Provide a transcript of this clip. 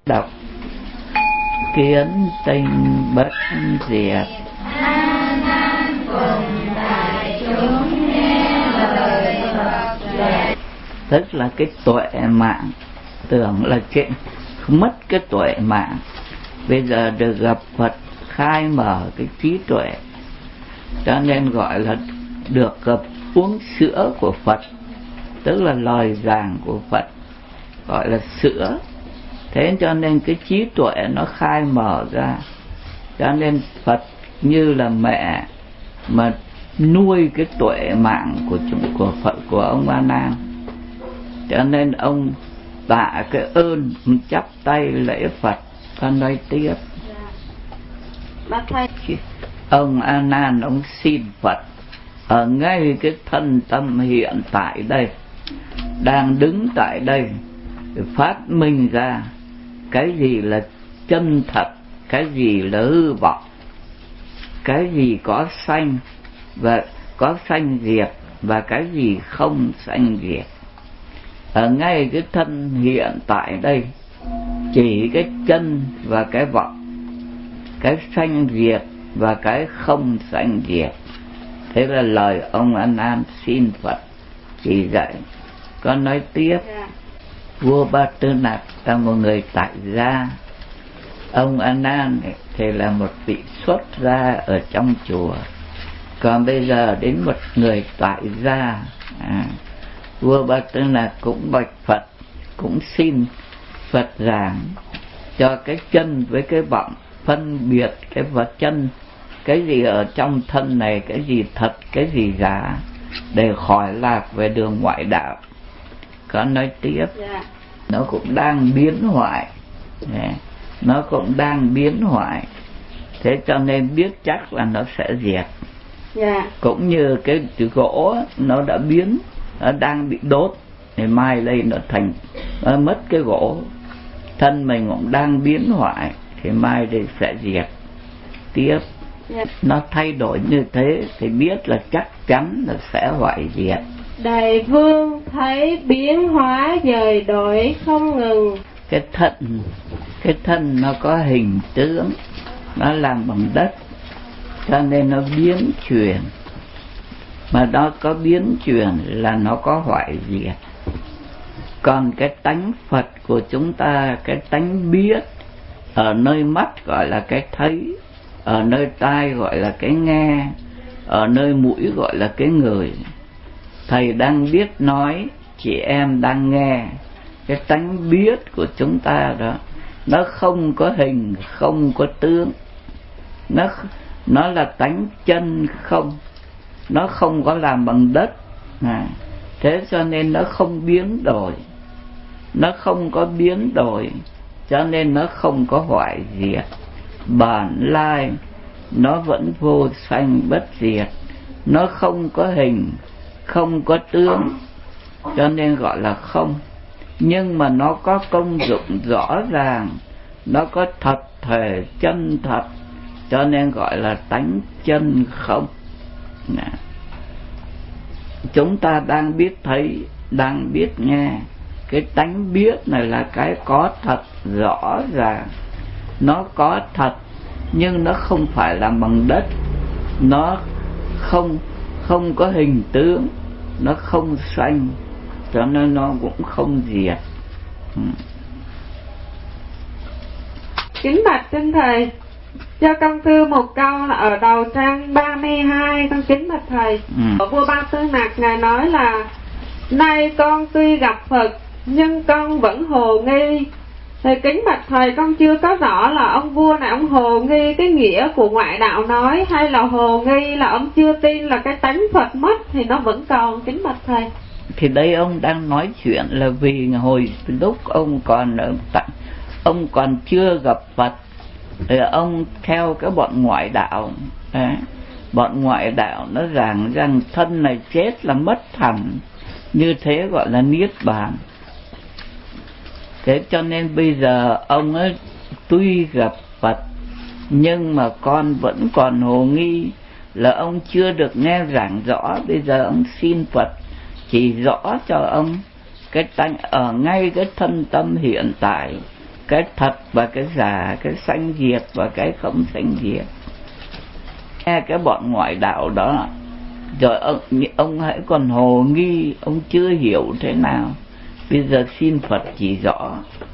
Đọc kiến tinh bất diệt, an an cùng đại chúng nghe lời Phật dạy. tức là cái tuệ mạng, tưởng là chuyện mất cái tuệ mạng, bây giờ được gặp Phật khai mở cái trí tuệ, cho nên gọi là được gặp uống sữa của Phật, tức là lời giảng của Phật, gọi là sữa. Thế cho nên cái trí tuệ nó khai mở ra, cho nên Phật như là mẹ mà nuôi cái tuệ mạng của Phật, của ông A Nan. Cho nên ông tạ cái ơn, chắp tay lễ Phật. Con nói tiếp. Ông A Nan ông xin Phật ở ngay cái thân tâm hiện tại đây, đang đứng tại đây, phát minh ra cái gì là chân thật, cái gì là hư vọng, cái gì có sanh và có sanh diệt, và cái gì không sanh diệt. Ở ngay cái thân hiện tại đây, chỉ cái chân và cái vọng, cái sanh diệt và cái không sanh diệt. Thế là lời ông A Nan xin Phật chỉ dạy. Con nói tiếp. Vua Ba Tư Nặc là một người tại gia, ông A Nan thì là một vị xuất gia ở trong chùa. Còn bây giờ đến một người tại gia, vua Ba Tư Nặc cũng bạch Phật, cũng xin Phật giảng cho cái chân với cái vọng phân biệt cái vật chân, cái gì ở trong thân này, cái gì thật, cái gì giả, để khỏi lạc về đường ngoại đạo. Con nói tiếp. Nó cũng đang biến hoại, nó cũng đang biến hoại, thế cho nên biết chắc là nó sẽ diệt. Cũng như cái gỗ nó đã biến, nó đang bị đốt, thì mai đây nó mất cái gỗ. Thân mình cũng đang biến hoại, thì mai đây sẽ diệt tiếp. Nó thay đổi như thế thì biết là chắc chắn là sẽ hoại diệt. Đại vương thấy biến hóa dời đổi không ngừng. Cái thân nó có hình tướng, nó làm bằng đất, cho nên nó biến chuyển. Mà nó có biến chuyển là nó có hoại diệt. Còn cái tánh Phật của chúng ta, cái tánh biết, ở nơi mắt gọi là cái thấy, ở nơi tai gọi là cái nghe, ở nơi mũi gọi là cái ngửi. Thầy đang biết nói, chị em đang nghe. Cái tánh biết của chúng ta đó, nó không có hình, không có tướng, nó là tánh chân không, nó không có làm bằng đất. Thế cho nên nó không biến đổi, nó không có biến đổi, cho nên nó không có hoại diệt. Bản lai nó vẫn vô sanh bất diệt, nó không có hình, không có tướng, cho nên gọi là không. Nhưng mà nó có công dụng rõ ràng, nó có thật thể chân thật, cho nên gọi là tánh chân không. Chúng ta đang biết thấy, đang biết nghe. Cái tánh biết này là cái có thật rõ ràng, nó có thật, nhưng nó không phải là bằng đất, nó không có hình tướng, nó không sanh, cho nên nó cũng không diệt. Kính bạch xin thầy, cho con thưa một câu là ở đầu trang 32, con kính bạch thầy. Vua Ba Tư Nặc ngài nói là: nay con tuy gặp Phật nhưng con vẫn hồ nghi. Thì kính bạch thầy, con chưa có rõ là ông vua này ông hồ nghi cái nghĩa của ngoại đạo nói, hay là hồ nghi là ông chưa tin là cái tánh Phật mất thì nó vẫn còn. Kính bạch thầy. Thì đây ông đang nói chuyện là vì hồi lúc ông còn chưa gặp Phật thì ông theo cái bọn ngoại đạo. Bọn ngoại đạo nó rằng thân này chết là mất hẳn, như thế gọi là niết bàn. Thế cho nên bây giờ ông ấy tuy gặp Phật nhưng mà con vẫn còn hồ nghi, là ông chưa được nghe giảng rõ. Bây giờ ông xin Phật chỉ rõ cho ông cái tánh ở ngay cái thân tâm hiện tại, cái thật và cái giả, cái sanh diệt và cái không sanh diệt. Nghe cái bọn ngoại đạo đó rồi ông hãy còn hồ nghi, ông chưa hiểu thế nào. Bây giờ xin Phật chỉ rõ.